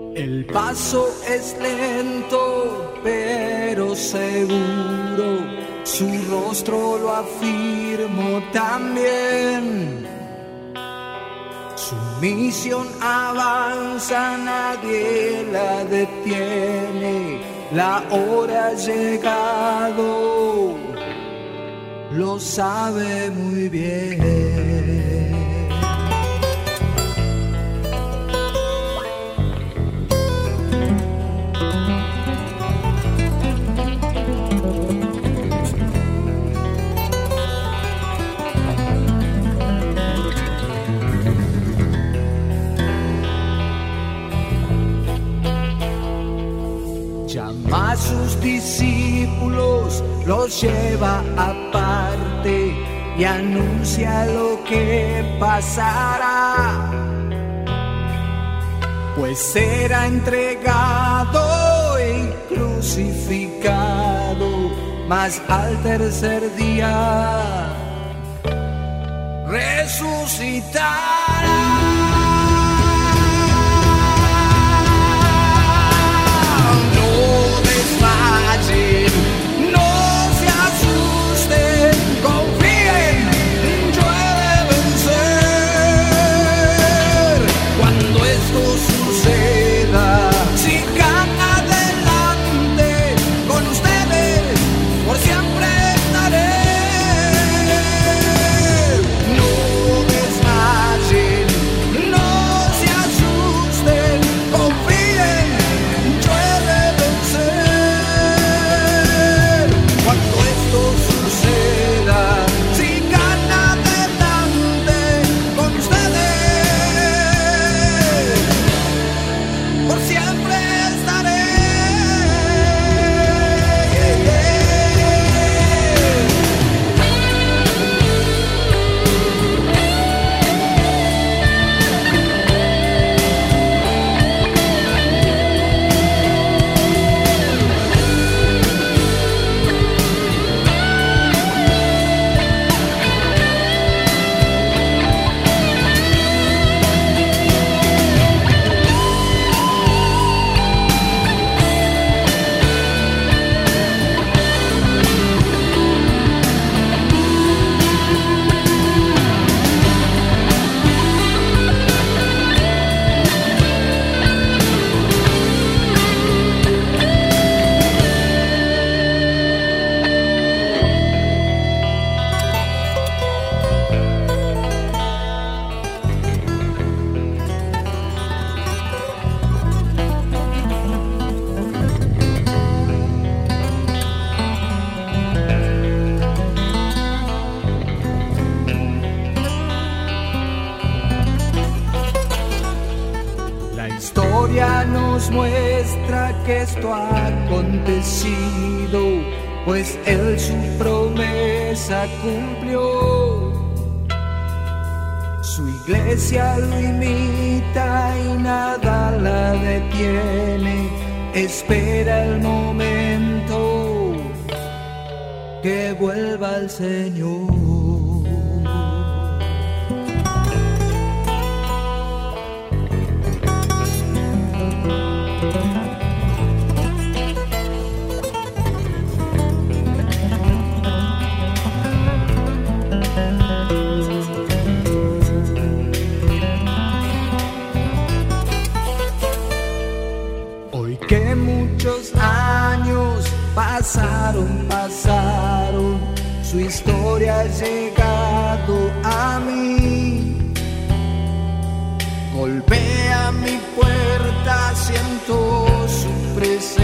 El paso es lento, pero seguro, su rostro lo afirmo también. Su misión avanza, nadie la detiene, la hora ha llegado, lo sabe muy bien. Llama a sus discípulos, los lleva aparte y anuncia lo que pasará. Pues será entregado y crucificado, mas al tercer día resucitará. No se asusten, confíen, yo he de vencer. Cuando esto suceda, sigan adelante, con ustedes por siempre estaré. No desmayen, no se asusten, confíen, yo he de vencer. Cuando esto suceda, sigan adelante, con ustedes por siempre estaré. La historia nos muestra que esto ha acontecido, pues Él su promesa cumplió. Su iglesia lo imita y nada la detiene, espera el momento que vuelva el Señor. Hoy que muchos años pasaron, su historia ha llegado a mí. Golpea mi puerta, siento su presencia.